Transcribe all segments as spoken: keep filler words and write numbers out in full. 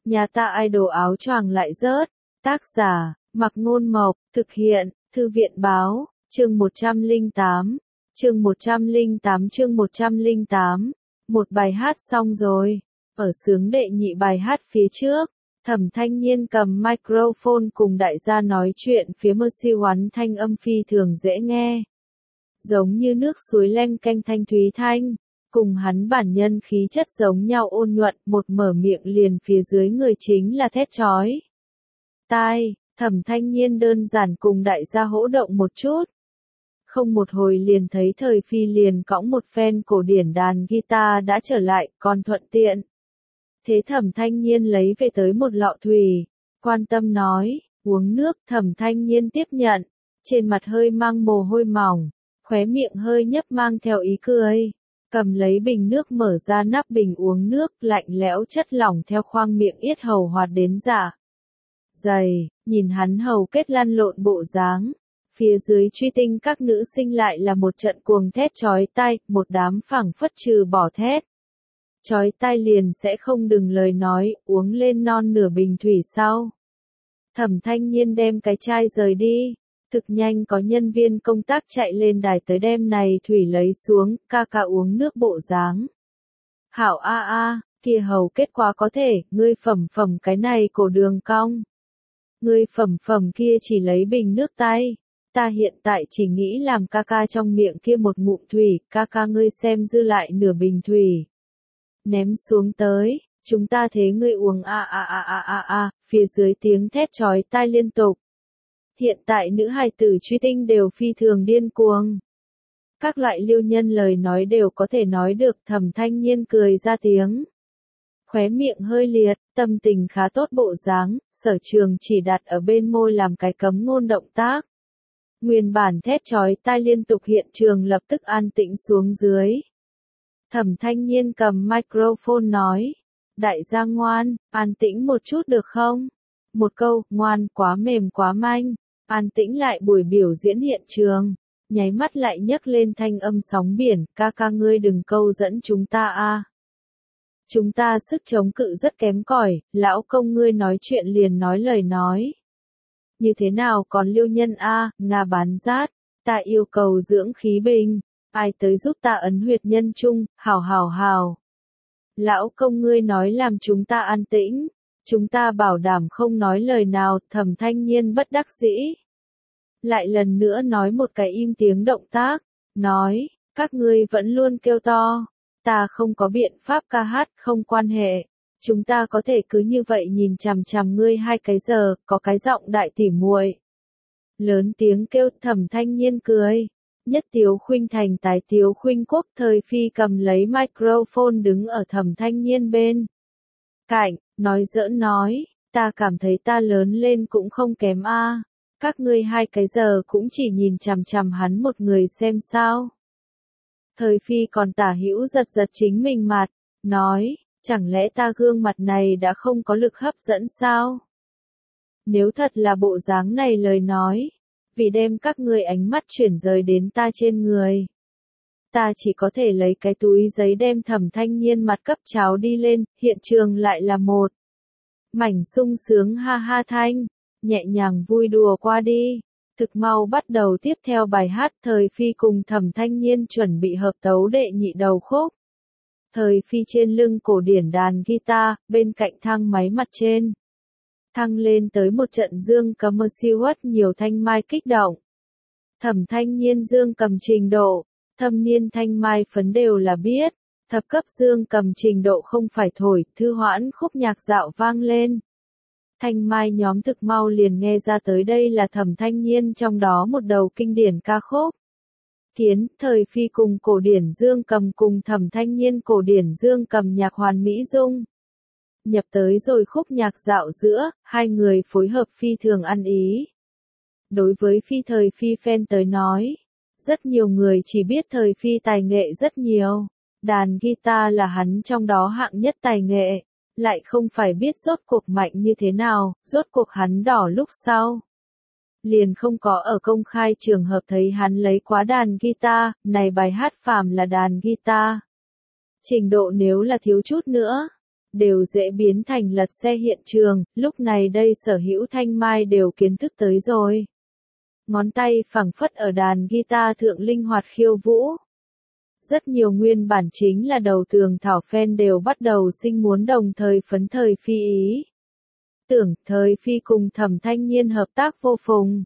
Nhà ta idol áo choàng lại rớt. Tác giả, Mặc Ngôn Mộc, thực hiện, Thư viện Báo, chương một trăm lẻ tám, chương một trăm lẻ tám chương một trăm lẻ tám, một bài hát xong rồi. Ở xướng đệ nhị bài hát phía trước, Thẩm Thanh Nhiên cầm microphone cùng đại gia nói chuyện phía Mercy One thanh âm phi thường dễ nghe. Giống như nước suối leng keng thanh thúy thanh, cùng hắn bản nhân khí chất giống nhau ôn nhuận, một mở miệng liền phía dưới người chính là thét chói tai. Thẩm Thanh Nhiên đơn giản cùng đại gia hỗ động một chút. Không một hồi liền thấy Thời Phi liền cõng một phen cổ điển đàn guitar đã trở lại, còn thuận tiện. Thế Thẩm Thanh Nhiên lấy về tới một lọ thủy, quan tâm nói, uống nước. Thẩm Thanh Nhiên tiếp nhận, trên mặt hơi mang mồ hôi mỏng, khóe miệng hơi nhấp mang theo ý cười, cầm lấy bình nước mở ra nắp bình uống nước, lạnh lẽo chất lỏng theo khoang miệng yết hầu hoạt đến dạ dày, nhìn hắn hầu kết lăn lộn bộ dáng. Phía dưới truy tinh các nữ sinh lại là một trận cuồng thét chói tai, một đám phảng phất trừ bỏ thét chói tai liền sẽ không đừng lời nói, uống lên non nửa bình thủy sau. Thẩm Thanh Nhiên đem cái chai rời đi, thực nhanh có nhân viên công tác chạy lên đài tới đem này thủy lấy xuống, ca ca uống nước bộ dáng. Hảo a a, kia hầu kết quả có thể, ngươi phẩm phẩm cái này cổ đường cong. Ngươi phẩm phẩm kia chỉ lấy bình nước tay. Ta hiện tại chỉ nghĩ làm ca ca trong miệng kia một ngụm thủy, ca ca ngươi xem dư lại nửa bình thủy. Ném xuống tới, chúng ta thế ngươi uống a a a a a a, phía dưới tiếng thét chói tai liên tục. Hiện tại nữ hài tử truy tinh đều phi thường điên cuồng. Các loại liêu nhân lời nói đều có thể nói được. Thẩm Thanh Nhiên cười ra tiếng. Khóe miệng hơi liệt, tâm tình khá tốt bộ dáng, Sở Trường chỉ đặt ở bên môi làm cái cấm ngôn động tác. Nguyên bản thét chói tai liên tục hiện trường lập tức an tĩnh xuống dưới. Thẩm Thanh Nhiên cầm microphone nói, đại gia ngoan, an tĩnh một chút được không? Một câu, ngoan, quá mềm quá manh, an tĩnh lại buổi biểu diễn hiện trường, nháy mắt lại nhấc lên thanh âm sóng biển, ca ca ngươi đừng câu dẫn chúng ta a. Chúng ta sức chống cự rất kém cỏi, lão công ngươi nói chuyện liền nói lời nói. Như thế nào còn liêu nhân a, Nga bán rát, ta yêu cầu dưỡng khí bình, ai tới giúp ta ấn huyệt nhân trung, hào hào hào. Lão công ngươi nói làm chúng ta an tĩnh, chúng ta bảo đảm không nói lời nào. Thẩm Thanh Nhiên bất đắc dĩ. Lại lần nữa nói một cái im tiếng động tác, nói, các ngươi vẫn luôn kêu to, ta không có biện pháp ca hát, không quan hệ. Chúng ta có thể cứ như vậy nhìn chằm chằm ngươi hai cái giờ, có cái giọng đại tỉ muội. Lớn tiếng kêu. Thẩm Thanh Nhiên cười. Nhất Tiếu Khuynh thành tái Tiếu Khuynh Quốc. Thời Phi cầm lấy microphone đứng ở Thẩm Thanh Nhiên bên cạnh, nói giỡn nói, ta cảm thấy ta lớn lên cũng không kém a. Các ngươi hai cái giờ cũng chỉ nhìn chằm chằm hắn một người xem sao. Thời Phi còn tả hữu giật giật chính mình mặt, nói, chẳng lẽ ta gương mặt này đã không có lực hấp dẫn sao? Nếu thật là bộ dáng này lời nói, vì đem các ngươi ánh mắt chuyển rời đến ta trên người, ta chỉ có thể lấy cái túi giấy đem Thẩm Thanh Nhiên mặt cấp cháo đi lên, hiện trường lại là một mảnh sung sướng ha ha thanh, nhẹ nhàng vui đùa qua đi. Thực mau bắt đầu tiếp theo bài hát. Thời Phi cùng Thẩm Thanh Nhiên chuẩn bị hợp tấu đệ nhị đầu khúc. Thời Phi trên lưng cổ điển đàn guitar, bên cạnh thang máy mặt trên. Thăng lên tới một trận dương cầm siêu nhiều thanh mai kích động. Thẩm Thanh Nhiên dương cầm trình độ, thâm niên thanh mai phấn đều là biết. Thập cấp dương cầm trình độ không phải thổi, thư hoãn khúc nhạc dạo vang lên. Thanh mai nhóm thực mau liền nghe ra tới đây là Thẩm Thanh Nhiên trong đó một đầu kinh điển ca khúc. Kiến. Thời Phi cùng cổ điển dương cầm cùng Thẩm Thanh Nhiên cổ điển dương cầm nhạc hoàn mỹ dung. Nhập tới rồi khúc nhạc dạo giữa, hai người phối hợp phi thường ăn ý. Đối với Phi Thời Phi fan tới nói, rất nhiều người chỉ biết Thời Phi tài nghệ rất nhiều. Đàn guitar là hắn trong đó hạng nhất tài nghệ, lại không phải biết rốt cuộc mạnh như thế nào, rốt cuộc hắn đỏ lúc sau. Liền không có ở công khai trường hợp thấy hắn lấy quá đàn guitar, này bài hát phàm là đàn guitar. Trình độ nếu là thiếu chút nữa, đều dễ biến thành lật xe hiện trường, lúc này đây Sở Hữu Thanh Mai đều kiến thức tới rồi. Ngón tay phẳng phất ở đàn guitar thượng linh hoạt khiêu vũ. Rất nhiều nguyên bản chính là đầu tường thảo fan đều bắt đầu sinh muốn đồng thời phấn thời phi ý. Tưởng thời phi cùng Thẩm Thanh Nhiên hợp tác vô phùng.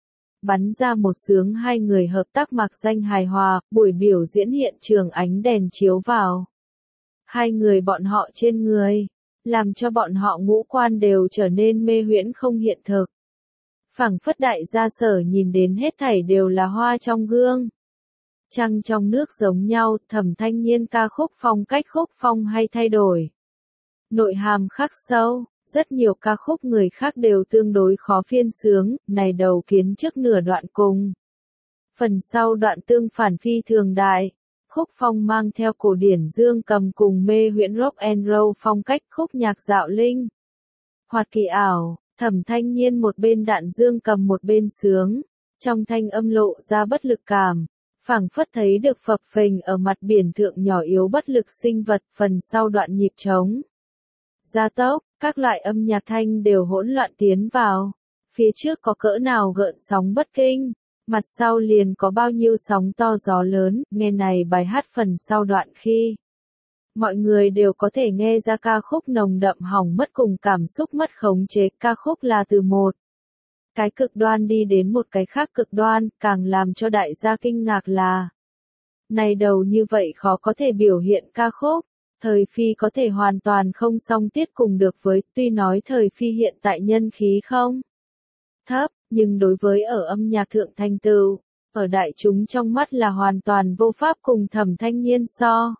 Bắn ra một sướng hai người hợp tác mạc danh hài hòa, buổi biểu diễn hiện trường ánh đèn chiếu vào. Hai người bọn họ trên người, làm cho bọn họ ngũ quan đều trở nên mê huyễn không hiện thực. Phảng phất đại gia Sở nhìn đến hết thảy đều là hoa trong gương. Trăng trong nước giống nhau, Thẩm Thanh Nhiên ca khúc phong cách khúc phong hay thay đổi. Nội hàm khắc sâu, rất nhiều ca khúc người khác đều tương đối khó phiên sướng, này đầu kiến trước nửa đoạn cùng. Phần sau đoạn tương phản phi thường đại. Khúc phong mang theo cổ điển dương cầm cùng mê huyễn rock and roll phong cách khúc nhạc dạo linh. Hoạt kỳ ảo, Thẩm Thanh Nhiên một bên đạn dương cầm một bên sướng, trong thanh âm lộ ra bất lực cảm, phảng phất thấy được phập phềnh ở mặt biển thượng nhỏ yếu bất lực sinh vật, phần sau đoạn nhịp trống. Gia tốc, các loại âm nhạc thanh đều hỗn loạn tiến vào, phía trước có cỡ nào gợn sóng bất kinh. Mặt sau liền có bao nhiêu sóng to gió lớn, nghe này bài hát phần sau đoạn khi. Mọi người đều có thể nghe ra ca khúc nồng đậm hỏng mất cùng cảm xúc mất khống chế, ca khúc là từ một cái cực đoan đi đến một cái khác cực đoan, càng làm cho đại gia kinh ngạc là. Này đầu như vậy khó có thể biểu hiện ca khúc, thời phi có thể hoàn toàn không song tiết cùng được với, tuy nói thời phi hiện tại nhân khí không thấp. Nhưng đối với ở âm nhạc thượng thành tựu, ở đại chúng trong mắt là hoàn toàn vô pháp cùng Thẩm Thanh Nhiên so.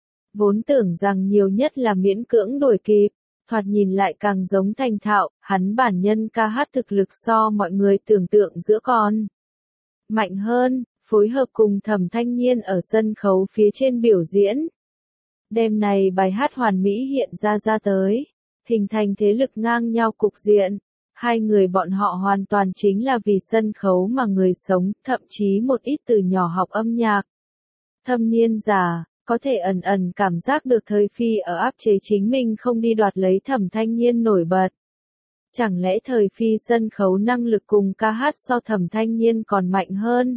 Vốn tưởng rằng nhiều nhất là miễn cưỡng đuổi kịp, thoạt nhìn lại càng giống thành thạo, hắn bản nhân ca hát thực lực so mọi người tưởng tượng giữa con. Mạnh hơn, phối hợp cùng Thẩm Thanh Nhiên ở sân khấu phía trên biểu diễn. Đêm này bài hát hoàn mỹ hiện ra ra tới, hình thành thế lực ngang nhau cục diện. Hai người bọn họ hoàn toàn chính là vì sân khấu mà người sống, thậm chí một ít từ nhỏ học âm nhạc. Thâm niên già, có thể ẩn ẩn cảm giác được thời phi ở áp chế chính mình không đi đoạt lấy Thẩm Thanh Nhiên nổi bật. Chẳng lẽ thời phi sân khấu năng lực cùng ca hát so Thẩm Thanh Nhiên còn mạnh hơn?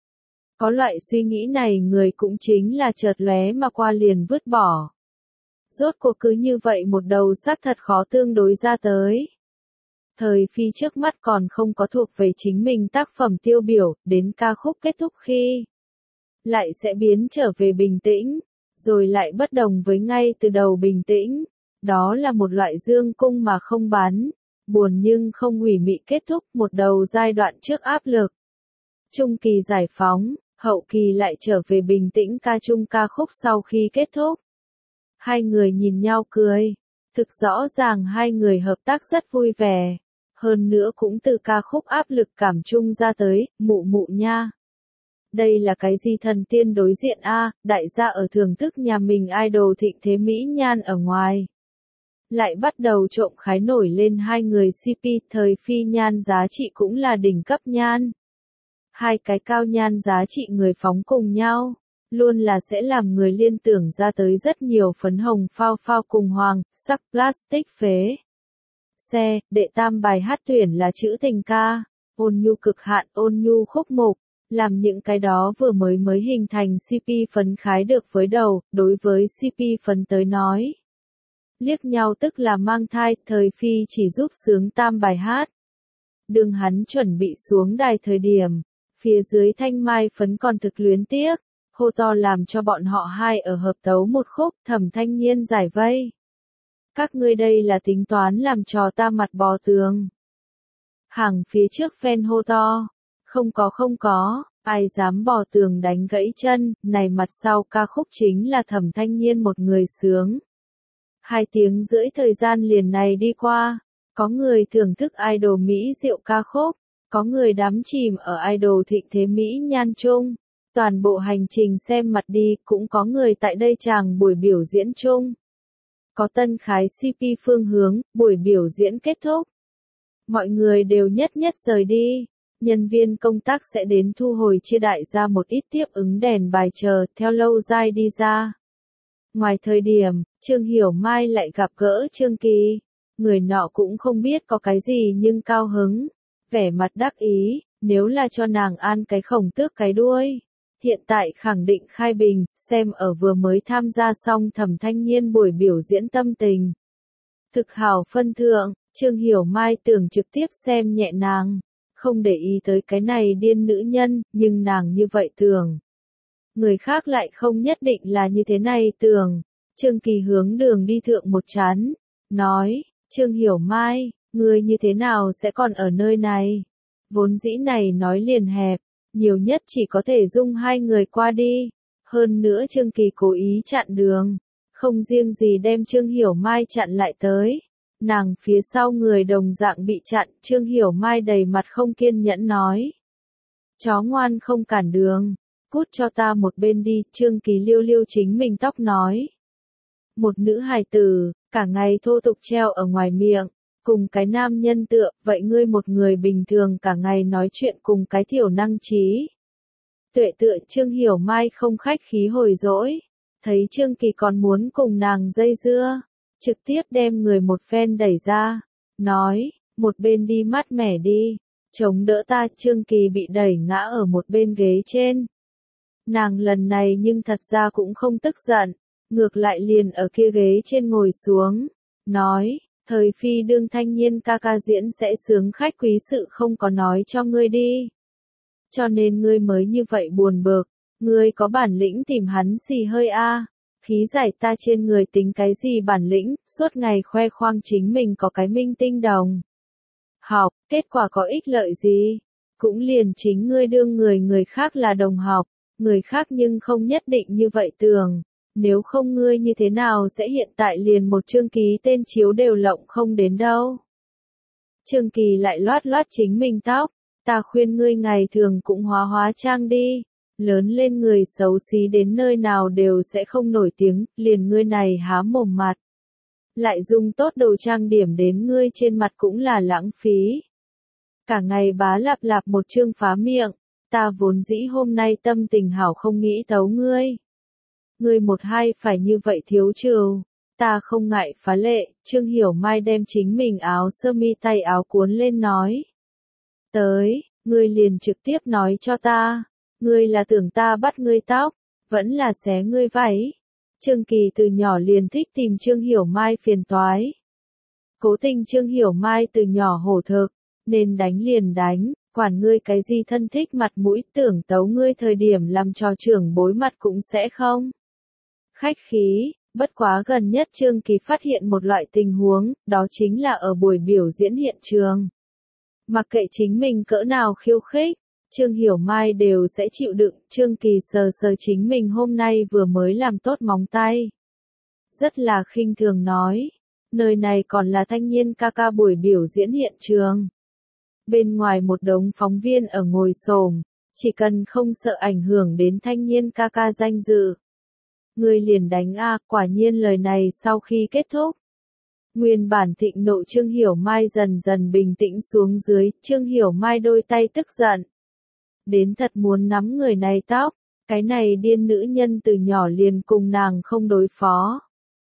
Có loại suy nghĩ này người cũng chính là chợt lóe mà qua liền vứt bỏ. Rốt cuộc cứ như vậy một đầu xác thật khó tương đối ra tới. Thời phi trước mắt còn không có thuộc về chính mình tác phẩm tiêu biểu, đến ca khúc kết thúc khi lại sẽ biến trở về bình tĩnh, rồi lại bất đồng với ngay từ đầu bình tĩnh. Đó là một loại dương cung mà không bắn, buồn nhưng không hủy mị kết thúc, một đầu giai đoạn trước áp lực. Trung kỳ giải phóng, hậu kỳ lại trở về bình tĩnh ca trung ca khúc sau khi kết thúc. Hai người nhìn nhau cười, thực rõ ràng hai người hợp tác rất vui vẻ. Hơn nữa cũng từ ca khúc áp lực cảm chung ra tới, mụ mụ nha. Đây là cái gì thần tiên đối diện a, đại gia ở thưởng thức nhà mình idol thịnh thế mỹ nhan ở ngoài. Lại bắt đầu trộm khái nổi lên hai người xê pê, thời phi nhan giá trị cũng là đỉnh cấp nhan. Hai cái cao nhan giá trị người phóng cùng nhau, luôn là sẽ làm người liên tưởng ra tới rất nhiều phấn hồng phao phao cùng hoàng, sắc plastic phế. Xe, đệ tam bài hát tuyển là chữ tình ca, ôn nhu cực hạn, ôn nhu khúc mục, làm những cái đó vừa mới mới hình thành xê pê phấn khái được với đầu, đối với xê pê phấn tới nói. Liếc nhau tức là mang thai, thời phi chỉ giúp sướng tam bài hát. Đương hắn chuẩn bị xuống đài thời điểm, phía dưới thanh mai phấn còn thực luyến tiếc, hô to làm cho bọn họ hai ở hợp tấu một khúc, Thẩm Thanh Nhiên giải vây. Các ngươi đây là tính toán làm trò ta mặt bò tường. Hàng phía trước fan hô to. Không có không có, ai dám bò tường đánh gãy chân, này mặt sau ca khúc chính là Thẩm Thanh Nhiên một người sướng. Hai tiếng rưỡi thời gian liền này đi qua, có người thưởng thức idol Mỹ diệu ca khúc, có người đắm chìm ở idol thịnh thế Mỹ nhan chung. Toàn bộ hành trình xem mặt đi, cũng có người tại đây chàng buổi biểu diễn chung. Có tân khái xê pê phương hướng, buổi biểu diễn kết thúc. Mọi người đều nhất nhất rời đi. Nhân viên công tác sẽ đến thu hồi chia đại ra một ít tiếp ứng đèn bài chờ, theo lâu dai đi ra. Ngoài thời điểm, Trương Hiểu Mai lại gặp gỡ Trương Kỳ. Người nọ cũng không biết có cái gì nhưng cao hứng. Vẻ mặt đắc ý, nếu là cho nàng ăn cái khổng tước cái đuôi. Hiện tại khẳng định khai bình, xem ở vừa mới tham gia xong Thẩm Thanh Nhiên buổi biểu diễn tâm tình. Thực hào phân thượng, Trương Hiểu Mai tưởng trực tiếp xem nhẹ nàng. Không để ý tới cái này điên nữ nhân, nhưng nàng như vậy tưởng. Người khác lại không nhất định là như thế này tưởng. Trương Kỳ hướng đường đi thượng một chán. Nói, Trương Hiểu Mai, ngươi như thế nào sẽ còn ở nơi này? Vốn dĩ này nói liền hẹp, nhiều nhất chỉ có thể dung hai người qua đi. Hơn nữa Trương Kỳ cố ý chặn đường. Không riêng gì đem Trương Hiểu Mai chặn lại tới. Nàng phía sau người đồng dạng bị chặn, Trương Hiểu Mai đầy mặt không kiên nhẫn nói. Chó ngoan không cản đường, cút cho ta một bên đi, Trương Kỳ liêu liêu chính mình tóc nói. Một nữ hài tử, cả ngày thô tục treo ở ngoài miệng, cùng cái nam nhân tựa, vậy ngươi một người bình thường cả ngày nói chuyện cùng cái thiểu năng trí. Tuệ tựa Trương Hiểu Mai không khách khí hồi dỗi, thấy Trương Kỳ còn muốn cùng nàng dây dưa. Trực tiếp đem người một phen đẩy ra, nói, một bên đi mát mẻ đi, chống đỡ ta. Trương Kỳ bị đẩy ngã ở một bên ghế trên. Nàng lần này nhưng thật ra cũng không tức giận, ngược lại liền ở kia ghế trên ngồi xuống, nói, thời phi đương Thanh Nhiên ca ca diễn sẽ sướng khách quý sự không có nói cho ngươi đi. Cho nên ngươi mới như vậy buồn bực, ngươi có bản lĩnh tìm hắn xì hơi a. Khí giải ta trên người tính cái gì bản lĩnh, suốt ngày khoe khoang chính mình có cái minh tinh đồng. Học, kết quả có ích lợi gì? Cũng liền chính ngươi đương người người khác là đồng học, người khác nhưng không nhất định như vậy tưởng. Nếu không ngươi như thế nào sẽ hiện tại liền một Trương Ký tên chiếu đều lộng không đến đâu. Trương Kỳ lại loát loát chính mình tóc, ta khuyên ngươi ngày thường cũng hóa hóa trang đi. Lớn lên người xấu xí đến nơi nào đều sẽ không nổi tiếng, liền ngươi này há mồm mặt. Lại dùng tốt đồ trang điểm đến ngươi trên mặt cũng là lãng phí. Cả ngày bá lạp lạp một chương phá miệng, ta vốn dĩ hôm nay tâm tình hảo không nghĩ tấu ngươi. Ngươi một hai phải như vậy thiếu trừ, ta không ngại phá lệ. Trương Hiểu Mai đem chính mình áo sơ mi tay áo cuốn lên nói. Tới, ngươi liền trực tiếp nói cho ta. Ngươi là tưởng ta bắt ngươi tóc, vẫn là xé ngươi váy. Trương Kỳ từ nhỏ liền thích tìm Trương Hiểu Mai phiền toái. Cố tình Trương Hiểu Mai từ nhỏ hổ thực, nên đánh liền đánh, quản ngươi cái gì thân thích mặt mũi, tưởng tấu ngươi thời điểm làm trò trưởng bối mặt cũng sẽ không. Khách khí, bất quá gần nhất Trương Kỳ phát hiện một loại tình huống, đó chính là ở buổi biểu diễn hiện trường. Mặc kệ chính mình cỡ nào khiêu khích, Trương Hiểu Mai đều sẽ chịu đựng. Trương Kỳ sờ sờ chính mình hôm nay vừa mới làm tốt móng tay. Rất là khinh thường nói, nơi này còn là Thanh Nhiên ca ca buổi biểu diễn hiện trường. Bên ngoài một đống phóng viên ở ngồi xổm, chỉ cần không sợ ảnh hưởng đến Thanh Nhiên ca ca danh dự. Người liền đánh a, quả nhiên lời này sau khi kết thúc. Nguyên bản thịnh nộ Trương Hiểu Mai dần dần bình tĩnh xuống dưới, Trương Hiểu Mai đôi tay tức giận. Đến thật muốn nắm người này tóc, cái này điên nữ nhân từ nhỏ liền cùng nàng không đối phó.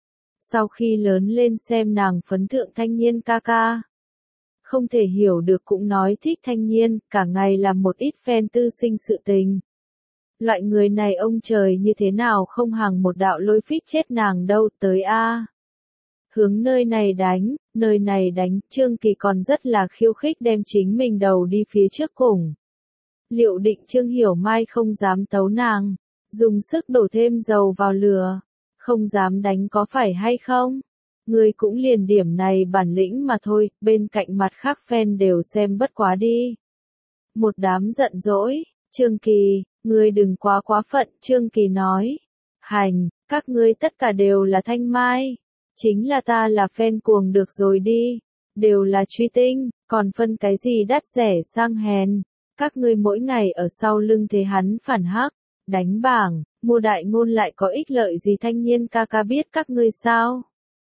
Sau khi lớn lên xem nàng phấn thượng Thanh Nhiên ca ca. Không thể hiểu được cũng nói thích Thanh Nhiên, cả ngày làm một ít fan tư sinh sự tình. Loại người này ông trời như thế nào không hàng một đạo lôi phích chết nàng đâu tới a. Hướng nơi này đánh, nơi này đánh, Trương Kỳ còn rất là khiêu khích đem chính mình đầu đi phía trước cùng. Liệu định Trương Hiểu Mai không dám tấu nàng, dùng sức đổ thêm dầu vào lửa, không dám đánh có phải hay không? Người cũng liền điểm này bản lĩnh mà thôi, bên cạnh mặt khác fan đều xem bất quá đi. Một đám giận dỗi, Trương Kỳ, ngươi đừng quá quá phận, Trương Kỳ nói. Hành, các ngươi tất cả đều là Thanh Mai, chính là ta là fan cuồng được rồi đi, đều là truy tinh, còn phân cái gì đắt rẻ sang hèn. Các ngươi mỗi ngày ở sau lưng thế hắn phản hắc, đánh bảng, mua đại ngôn lại có ích lợi gì Thanh Nhiên ca ca biết các ngươi sao?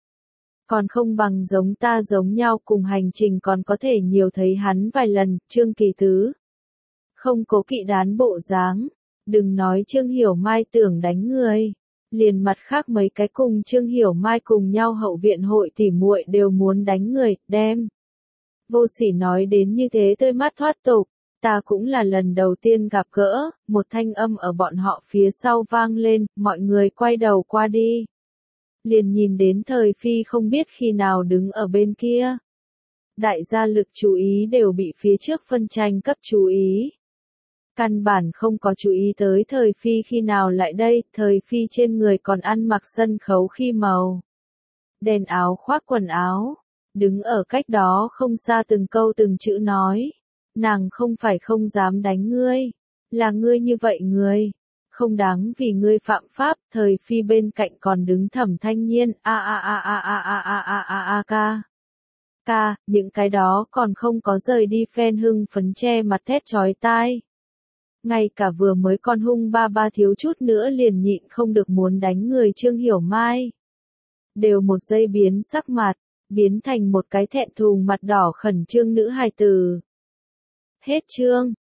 Còn không bằng giống ta giống nhau cùng hành trình còn có thể nhiều thấy hắn vài lần. Trương Kỳ tứ không cố kỵ đán bộ dáng, đừng nói Trương Hiểu Mai tưởng đánh người, Liền mặt khác mấy cái cùng Trương Hiểu Mai cùng nhau hậu viện hội tỉ muội đều muốn đánh người, đem. Vô Sỉ nói đến như thế tươi mắt thoát tục, ta cũng là lần đầu tiên gặp gỡ, một thanh âm ở bọn họ phía sau vang lên, mọi người quay đầu qua đi. Liền nhìn đến Thời Phi không biết khi nào đứng ở bên kia. Đại gia lực chú ý đều bị phía trước phân tranh cấp chú ý. Căn bản không có chú ý tới Thời Phi khi nào lại đây, Thời Phi trên người còn ăn mặc sân khấu khi màu. Đen áo khoác quần áo, đứng ở cách đó không xa từng câu từng chữ nói. Nàng không phải không dám đánh ngươi, là ngươi như vậy người. Không đáng vì ngươi phạm pháp, Thời Phi bên cạnh còn đứng Thẩm Thanh Nhiên, a a a a a a a a a a ca. Ca, những cái đó còn không có rời đi phen hưng phấn che mặt thét chói tai. Ngay cả vừa mới con hung ba ba thiếu chút nữa liền nhịn không được muốn đánh người Trương Hiểu Mai. Đều một giây biến sắc mặt, biến thành một cái thẹn thùng mặt đỏ khẩn trương nữ hài tử. Hết chương.